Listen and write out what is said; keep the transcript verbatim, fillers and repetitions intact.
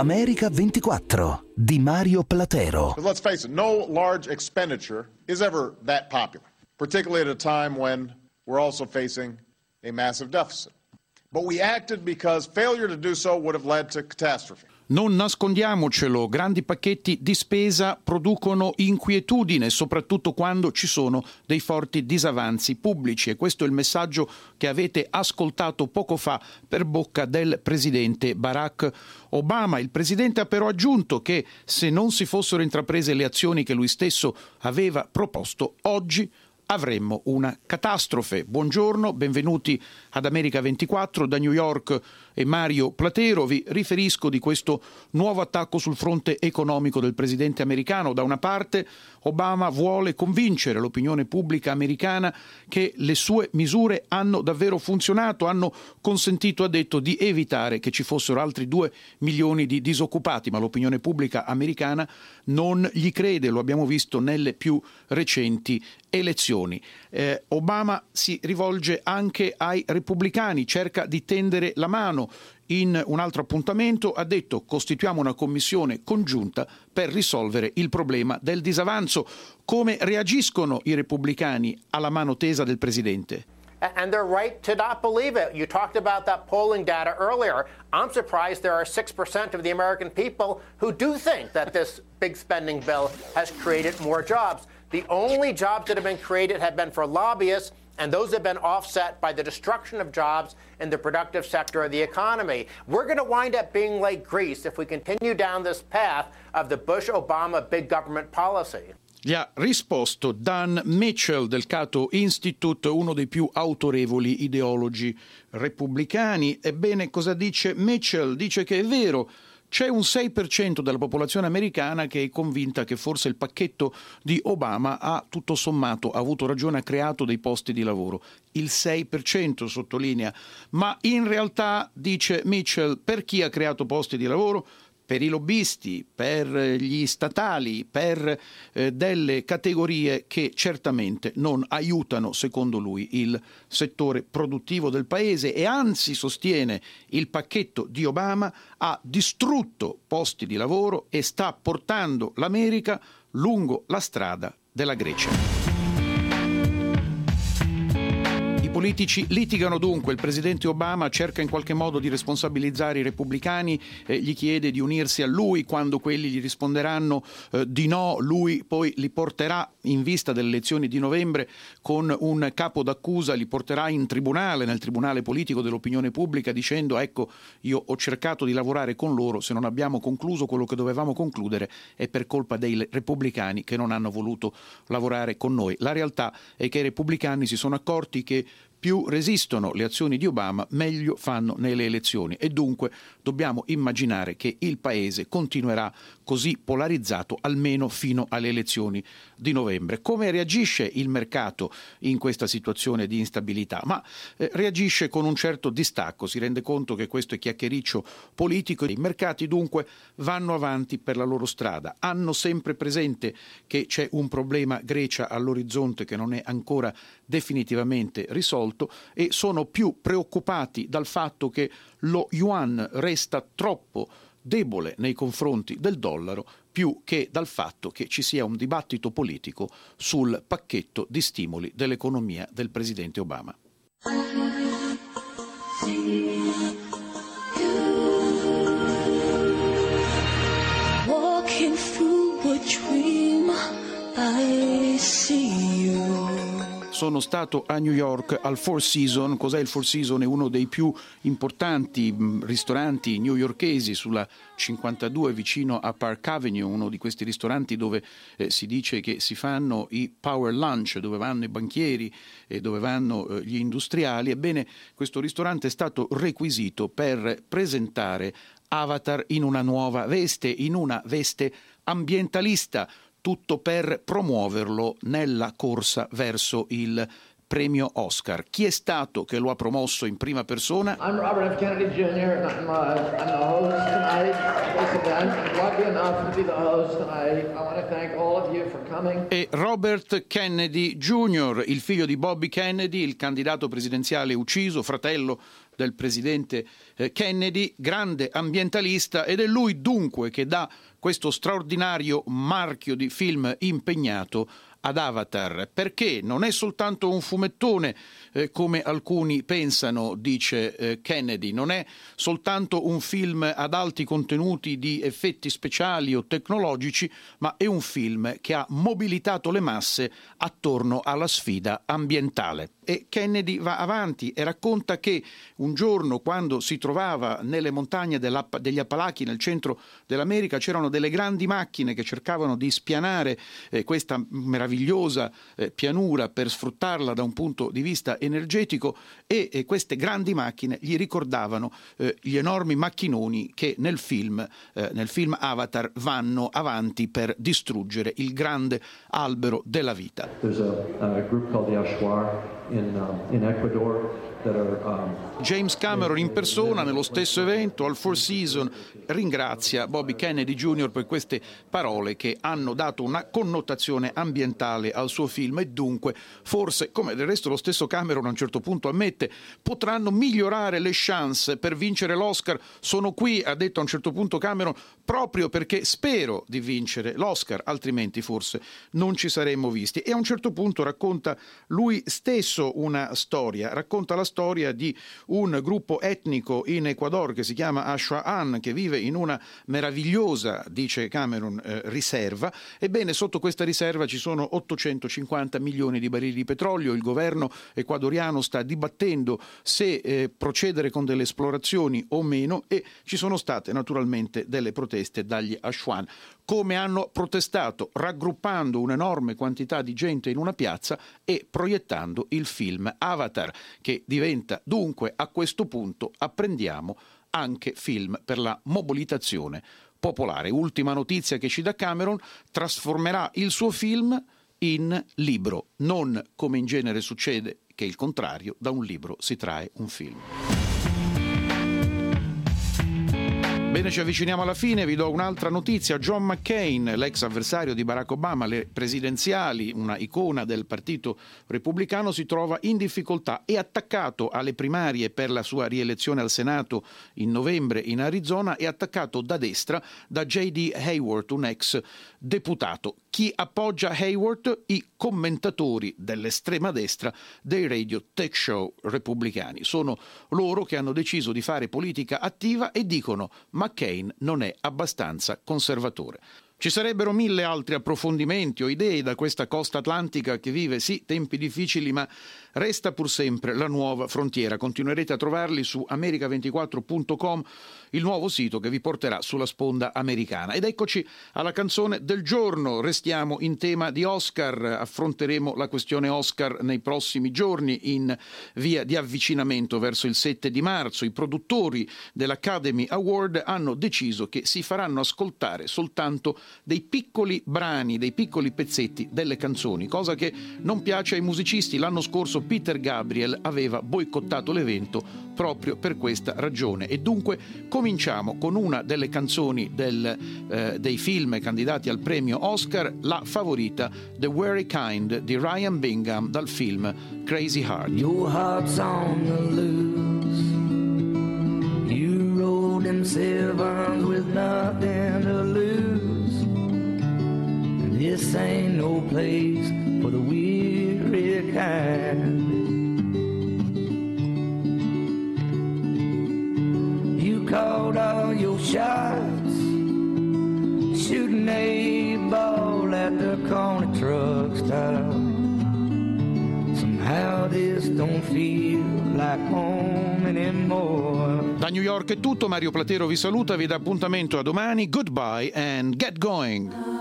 America ventiquattro di Mario Platero. Let's face it, no large expenditure is ever that popular, particularly at a time when we're also facing a massive deficit. But we acted because failure to do so would have led to catastrophe. Non nascondiamocelo, grandi pacchetti di spesa producono inquietudine, soprattutto quando ci sono dei forti disavanzi pubblici, e questo è il messaggio che avete ascoltato poco fa per bocca del presidente Barack Obama. Il presidente ha però aggiunto che se non si fossero intraprese le azioni che lui stesso aveva proposto, oggi avremmo una catastrofe. Buongiorno, benvenuti ad America ventiquattro, da New York e Mario Platero. Vi riferisco di questo nuovo attacco sul fronte economico del presidente americano. Da una parte Obama vuole convincere l'opinione pubblica americana che le sue misure hanno davvero funzionato, hanno consentito, ha detto, di evitare che ci fossero altri due milioni di disoccupati, ma l'opinione pubblica americana non gli crede, lo abbiamo visto nelle più recenti elezioni. Eh, Obama si rivolge anche ai repubblicani, cerca di tendere la mano. In un altro appuntamento ha detto: costituiamo una commissione congiunta per risolvere il problema del disavanzo. Come reagiscono i repubblicani alla mano tesa del presidente? And they're right to not believe it. You talked about that polling data earlier. I'm surprised there are six percent of the American people who do think that this big spending bill has created more jobs. The only jobs that have been created have been for lobbyists, and those have been offset by the destruction of jobs in the productive sector of the economy. We're going to wind up being like Greece if we continue down this path of the Bush-Obama big government policy. Gli ha risposto Dan Mitchell del Cato Institute, uno dei più autorevoli ideologi repubblicani. Ebbene, cosa dice Mitchell? Dice che è vero, c'è un sei per cento della popolazione americana che è convinta che forse il pacchetto di Obama ha tutto sommato ha avuto ragione, ha creato dei posti di lavoro. Il sei per cento, sottolinea. Ma in realtà, dice Mitchell, per chi ha creato posti di lavoro? Per i lobbisti, per gli statali, per eh, delle categorie che certamente non aiutano, secondo lui, il settore produttivo del paese, e anzi, sostiene, il pacchetto di Obama ha distrutto posti di lavoro e sta portando l'America lungo la strada della Grecia. I politici litigano dunque, il presidente Obama cerca in qualche modo di responsabilizzare i repubblicani, eh, gli chiede di unirsi a lui, quando quelli gli risponderanno eh, di no, lui poi li porterà, in vista delle elezioni di novembre, con un capo d'accusa, li porterà in tribunale, nel tribunale politico dell'opinione pubblica, dicendo: ecco, io ho cercato di lavorare con loro, se non abbiamo concluso quello che dovevamo concludere è per colpa dei repubblicani che non hanno voluto lavorare con noi. La realtà è che i repubblicani si sono accorti che più resistono le azioni di Obama, meglio fanno nelle elezioni, e dunque dobbiamo immaginare che il paese continuerà così polarizzato almeno fino alle elezioni di novembre. Come reagisce il mercato in questa situazione di instabilità? Ma eh, reagisce con un certo distacco, si rende conto che questo è chiacchiericcio politico. I mercati dunque vanno avanti per la loro strada, hanno sempre presente che c'è un problema Grecia all'orizzonte che non è ancora definitivamente risolto, e sono più preoccupati dal fatto che lo yuan resta troppo debole nei confronti del dollaro, più che dal fatto che ci sia un dibattito politico sul pacchetto di stimoli dell'economia del presidente Obama. Walking through a dream, I see you. Sono stato a New York al Four Seasons. Cos'è il Four Seasons? È uno dei più importanti ristoranti newyorkesi sulla cinquantadue vicino a Park Avenue, uno di questi ristoranti dove eh, si dice che si fanno i power lunch, dove vanno i banchieri e dove vanno eh, gli industriali. Ebbene, questo ristorante è stato requisito per presentare Avatar in una nuova veste, in una veste ambientalista, tutto per promuoverlo nella corsa verso il premio Oscar. Chi è stato che lo ha promosso in prima persona? I'm Robert F. Kennedy Junior and I'm, uh, I'm the host tonight of this event. I'm lucky enough to be the host tonight. I want to thank all of you for coming. E Robert Kennedy Junior, il figlio di Bobby Kennedy, il candidato presidenziale ucciso, fratello del presidente Kennedy, grande ambientalista, ed è lui dunque che dà questo straordinario marchio di film impegnato ad Avatar, perché non è soltanto un fumettone eh, come alcuni pensano, dice eh, Kennedy, non è soltanto un film ad alti contenuti di effetti speciali o tecnologici, ma è un film che ha mobilitato le masse attorno alla sfida ambientale. E Kennedy va avanti e racconta che un giorno, quando si trovava nelle montagne degli Appalachi, nel centro dell'America, c'erano delle grandi macchine che cercavano di spianare eh, questa meravigliosa eh, pianura per sfruttarla da un punto di vista energetico, e eh, queste grandi macchine gli ricordavano eh, gli enormi macchinoni che nel film, eh, nel film Avatar vanno avanti per distruggere il grande albero della vita. There's a, a group called the Ashwar in, um, in Ecuador. James Cameron in persona nello stesso evento al Four Seasons ringrazia Bobby Kennedy Junior per queste parole che hanno dato una connotazione ambientale al suo film, e dunque forse, come del resto lo stesso Cameron a un certo punto ammette, potranno migliorare le chance per vincere l'Oscar. Sono qui, ha detto a un certo punto Cameron, proprio perché spero di vincere l'Oscar, altrimenti forse non ci saremmo visti. E a un certo punto racconta lui stesso una storia, racconta la storia di un gruppo etnico in Ecuador che si chiama Ashwaan, che vive in una meravigliosa, dice Cameron, eh, riserva. Ebbene, sotto questa riserva ci sono ottocentocinquanta milioni di barili di petrolio. Il governo ecuadoriano sta dibattendo se eh, procedere con delle esplorazioni o meno, e ci sono state naturalmente delle proteste dagli Ashwaan. Come hanno protestato? Raggruppando un'enorme quantità di gente in una piazza e proiettando il film Avatar, che diventa dunque a questo punto, apprendiamo, anche film per la mobilitazione popolare. Ultima notizia che ci dà Cameron: trasformerà il suo film in libro, non come in genere succede, che è il contrario, da un libro si trae un film. Bene, ci avviciniamo alla fine, vi do un'altra notizia. John McCain, l'ex avversario di Barack Obama alle presidenziali, una icona del partito repubblicano, si trova in difficoltà. È attaccato alle primarie per la sua rielezione al Senato in novembre in Arizona, è attaccato da destra da J D Hayworth, un ex deputato. Chi appoggia Hayworth? I commentatori dell'estrema destra dei radio talk show repubblicani. Sono loro che hanno deciso di fare politica attiva e dicono: McCain non è abbastanza conservatore. Ci sarebbero mille altri approfondimenti o idee da questa costa atlantica che vive sì tempi difficili, ma resta pur sempre la nuova frontiera. Continuerete a trovarli su america ventiquattro punto com, il nuovo sito che vi porterà sulla sponda americana. Ed eccoci alla canzone del giorno. Restiamo in tema di Oscar, affronteremo la questione Oscar nei prossimi giorni in via di avvicinamento verso il sette di marzo. I produttori dell'Academy Award hanno deciso che si faranno ascoltare soltanto dei piccoli brani, dei piccoli pezzetti delle canzoni, cosa che non piace ai musicisti. L'anno scorso Peter Gabriel aveva boicottato l'evento proprio per questa ragione, e dunque cominciamo con una delle canzoni del, eh, dei film candidati al premio Oscar, la favorita The Very Kind di Ryan Bingham dal film Crazy Heart. Your heart's on the loose. You rode them sevens with nothing to lose. This ain't no place for the weary kind. You called all your shots, shooting a ball at the corner truck stop. Somehow this don't feel like home anymore. Da New York è tutto, Mario Platero vi saluta, vi dà appuntamento a domani. Goodbye and get going.